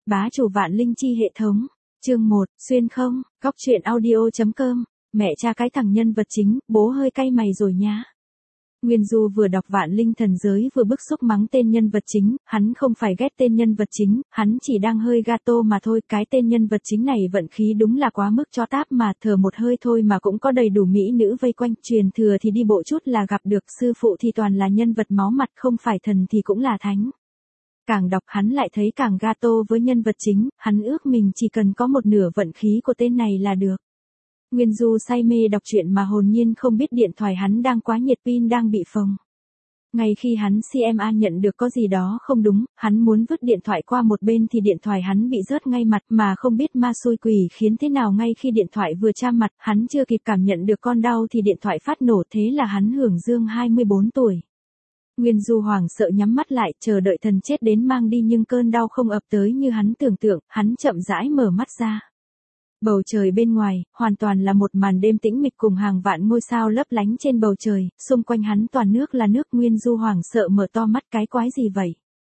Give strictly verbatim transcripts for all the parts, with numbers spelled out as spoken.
Bá chủ vạn linh chi hệ thống. Chương một, xuyên không, góc truyện audio.com. Mẹ cha cái thằng nhân vật chính, bố hơi cay mày rồi nhá. Nguyên Du vừa đọc vạn linh thần giới vừa bức xúc mắng tên nhân vật chính, hắn không phải ghét tên nhân vật chính, hắn chỉ đang hơi gato mà thôi, cái tên nhân vật chính này vận khí đúng là quá mức cho táp mà, thở một hơi thôi mà cũng có đầy đủ mỹ nữ vây quanh, truyền thừa thì đi bộ chút là gặp được, sư phụ thì toàn là nhân vật máu mặt, không phải thần thì cũng là thánh. Càng đọc hắn lại thấy càng gato với nhân vật chính, hắn ước mình chỉ cần có một nửa vận khí của tên này là được. Nguyên Du say mê đọc truyện mà hồn nhiên không biết điện thoại hắn đang quá nhiệt, pin đang bị phồng. Ngay khi hắn xê em a nhận được có gì đó không đúng, hắn muốn vứt điện thoại qua một bên thì điện thoại hắn bị rớt ngay mặt, mà không biết ma xui quỷ khiến thế nào ngay khi điện thoại vừa chạm mặt, hắn chưa kịp cảm nhận được con đau thì điện thoại phát nổ, thế là hắn hưởng dương hai mươi bốn tuổi. Nguyên Du hoảng sợ nhắm mắt lại, chờ đợi thần chết đến mang đi, nhưng cơn đau không ập tới như hắn tưởng tượng, hắn chậm rãi mở mắt ra. Bầu trời bên ngoài, hoàn toàn là một màn đêm tĩnh mịch cùng hàng vạn ngôi sao lấp lánh trên bầu trời, xung quanh hắn toàn nước là nước. Nguyên Du hoảng sợ mở to mắt, cái quái gì vậy?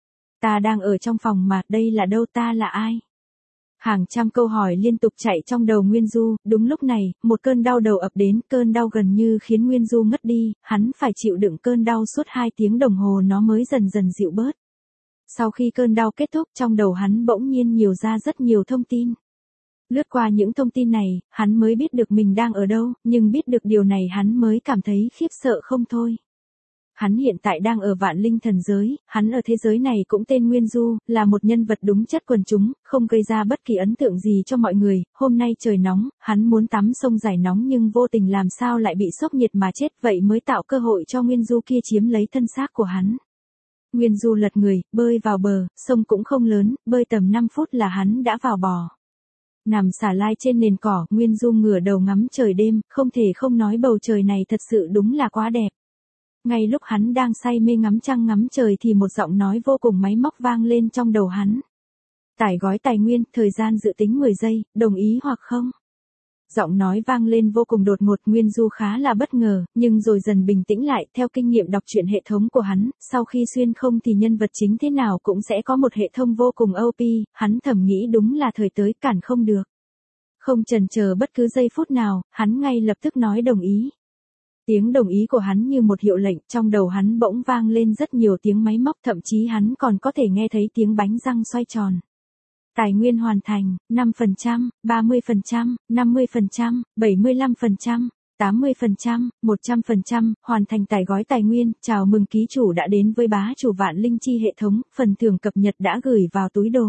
Ta đang ở trong phòng mà, đây là đâu, ta là ai? Hàng trăm câu hỏi liên tục chạy trong đầu Nguyên Du, đúng lúc này, một cơn đau đầu ập đến, cơn đau gần như khiến Nguyên Du ngất đi, hắn phải chịu đựng cơn đau suốt hai tiếng đồng hồ nó mới dần dần dịu bớt. Sau khi cơn đau kết thúc, trong đầu hắn bỗng nhiên nhiều ra rất nhiều thông tin. Lướt qua những thông tin này, hắn mới biết được mình đang ở đâu, nhưng biết được điều này hắn mới cảm thấy khiếp sợ không thôi. Hắn hiện tại đang ở vạn linh thần giới, hắn ở thế giới này cũng tên Nguyên Du, là một nhân vật đúng chất quần chúng, không gây ra bất kỳ ấn tượng gì cho mọi người. Hôm nay trời nóng, hắn muốn tắm sông giải nóng nhưng vô tình làm sao lại bị sốc nhiệt mà chết, vậy mới tạo cơ hội cho Nguyên Du kia chiếm lấy thân xác của hắn. Nguyên Du lật người, bơi vào bờ, sông cũng không lớn, bơi tầm năm phút là hắn đã vào bò. Nằm xả lai trên nền cỏ, Nguyên Du ngửa đầu ngắm trời đêm, không thể không nói bầu trời này thật sự đúng là quá đẹp. Ngay lúc hắn đang say mê ngắm trăng ngắm trời thì một giọng nói vô cùng máy móc vang lên trong đầu hắn. Tải gói tài nguyên, thời gian dự tính mười giây, đồng ý hoặc không? Giọng nói vang lên vô cùng đột ngột, Nguyên Du khá là bất ngờ, nhưng rồi dần bình tĩnh lại, theo kinh nghiệm đọc truyện hệ thống của hắn, sau khi xuyên không thì nhân vật chính thế nào cũng sẽ có một hệ thống vô cùng ô pê, hắn thầm nghĩ đúng là thời tới, cản không được. Không chần chờ bất cứ giây phút nào, hắn ngay lập tức nói đồng ý. Tiếng đồng ý của hắn như một hiệu lệnh, trong đầu hắn bỗng vang lên rất nhiều tiếng máy móc, thậm chí hắn còn có thể nghe thấy tiếng bánh răng xoay tròn. Tài nguyên hoàn thành, năm phần trăm, ba mươi phần trăm, năm mươi phần trăm, bảy mươi lăm phần trăm, tám mươi phần trăm, một trăm phần trăm, hoàn thành tải gói tài nguyên, chào mừng ký chủ đã đến với bá chủ vạn linh chi hệ thống, phần thưởng cập nhật đã gửi vào túi đồ.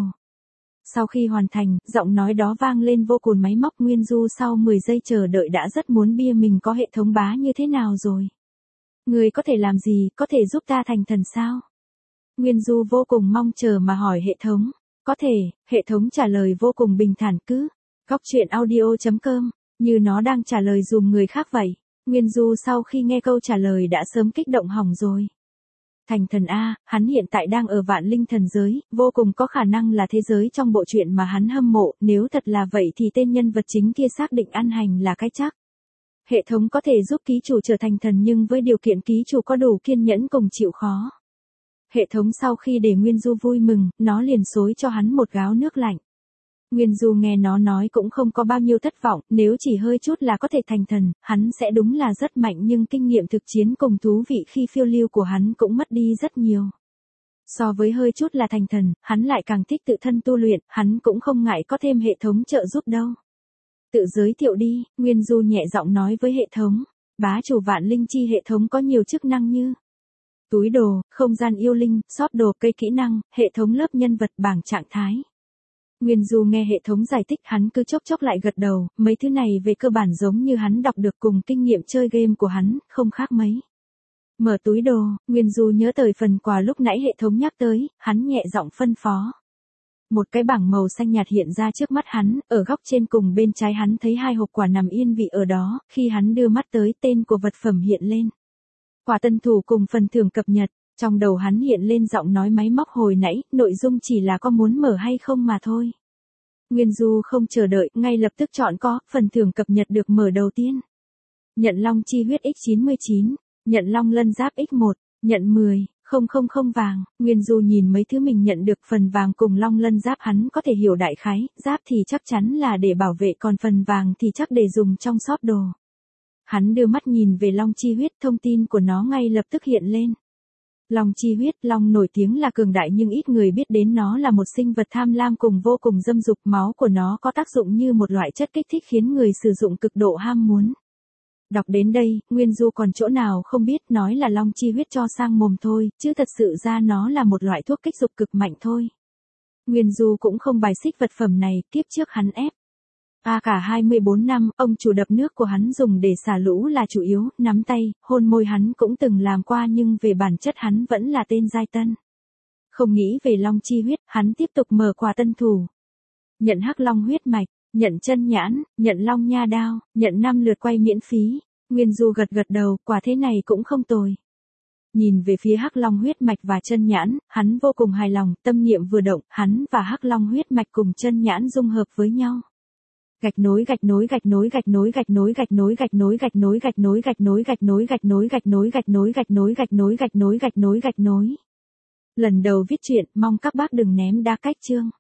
Sau khi hoàn thành, giọng nói đó vang lên vô cùng máy móc. Nguyên Du sau mười giây chờ đợi đã rất muốn bia mình có hệ thống bá như thế nào rồi. Người có thể làm gì, có thể giúp ta thành thần sao? Nguyên Du vô cùng mong chờ mà hỏi hệ thống. Có thể, hệ thống trả lời vô cùng bình thản, cứ, góc truyện audio.com, như nó đang trả lời dùm người khác vậy. Nguyên Du sau khi nghe câu trả lời đã sớm kích động hỏng rồi. Thành thần A, hắn hiện tại đang ở vạn linh thần giới, vô cùng có khả năng là thế giới trong bộ truyện mà hắn hâm mộ, nếu thật là vậy thì tên nhân vật chính kia xác định ăn hành là cái chắc. Hệ thống có thể giúp ký chủ trở thành thần nhưng với điều kiện ký chủ có đủ kiên nhẫn cùng chịu khó. Hệ thống sau khi để Nguyên Du vui mừng, nó liền xối cho hắn một gáo nước lạnh. Nguyên Du nghe nó nói cũng không có bao nhiêu thất vọng, nếu chỉ hơi chút là có thể thành thần, hắn sẽ đúng là rất mạnh, nhưng kinh nghiệm thực chiến cùng thú vị khi phiêu lưu của hắn cũng mất đi rất nhiều. So với hơi chút là thành thần, hắn lại càng thích tự thân tu luyện, hắn cũng không ngại có thêm hệ thống trợ giúp đâu. Tự giới thiệu đi, Nguyên Du nhẹ giọng nói với hệ thống. Bá chủ vạn linh chi hệ thống có nhiều chức năng như túi đồ, không gian yêu linh, shop đồ, cây kỹ năng, hệ thống lớp nhân vật, bảng trạng thái. Nguyên Du nghe hệ thống giải thích hắn cứ chốc chốc lại gật đầu, mấy thứ này về cơ bản giống như hắn đọc được cùng kinh nghiệm chơi game của hắn, không khác mấy. Mở túi đồ, Nguyên Du nhớ tới phần quà lúc nãy hệ thống nhắc tới, hắn nhẹ giọng phân phó. Một cái bảng màu xanh nhạt hiện ra trước mắt hắn, ở góc trên cùng bên trái hắn thấy hai hộp quà nằm yên vị ở đó, khi hắn đưa mắt tới tên của vật phẩm hiện lên. Quả tân thủ cùng phần thưởng cập nhật, trong đầu hắn hiện lên giọng nói máy móc hồi nãy, nội dung chỉ là có muốn mở hay không mà thôi. Nguyên Du không chờ đợi, ngay lập tức chọn có, phần thưởng cập nhật được mở đầu tiên. Nhận long chi huyết x chín mươi chín, nhận long lân giáp x một, nhận mười, Không không không vàng, Nguyên Du nhìn mấy thứ mình nhận được, phần vàng cùng long lân giáp hắn có thể hiểu đại khái, giáp thì chắc chắn là để bảo vệ, còn phần vàng thì chắc để dùng trong shop đồ. Hắn đưa mắt nhìn về long chi huyết, thông tin của nó ngay lập tức hiện lên. Long chi huyết, long nổi tiếng là cường đại nhưng ít người biết đến nó là một sinh vật tham lam cùng vô cùng dâm dục, máu của nó có tác dụng như một loại chất kích thích khiến người sử dụng cực độ ham muốn. Đọc đến đây, Nguyên Du còn chỗ nào không biết, nói là long chi huyết cho sang mồm thôi, chứ thật sự ra nó là một loại thuốc kích dục cực mạnh thôi. Nguyên Du cũng không bài xích vật phẩm này, kiếp trước hắn ép. À cả hai mươi bốn năm, ông chủ đập nước của hắn dùng để xả lũ là chủ yếu, nắm tay, hôn môi hắn cũng từng làm qua nhưng về bản chất hắn vẫn là tên giai tân. Không nghĩ về long chi huyết, hắn tiếp tục mở quà tân thủ. Nhận hắc long huyết mạch, nhận chân nhãn, nhận long nha đao, nhận năm lượt quay miễn phí. Nguyên Du gật gật đầu, quả thế này cũng không tồi. Nhìn về phía hắc long huyết mạch và chân nhãn, hắn vô cùng hài lòng, tâm niệm vừa động, hắn và hắc long huyết mạch cùng chân nhãn dung hợp với nhau. Gạch nối gạch nối gạch nối gạch nối gạch nối gạch nối gạch nối gạch nối gạch nối gạch nối gạch nối gạch nối gạch nối gạch nối gạch nối gạch nối gạch nối gạch nối gạch nối. Lần đầu viết truyện, mong các bác đừng ném đa cách chương.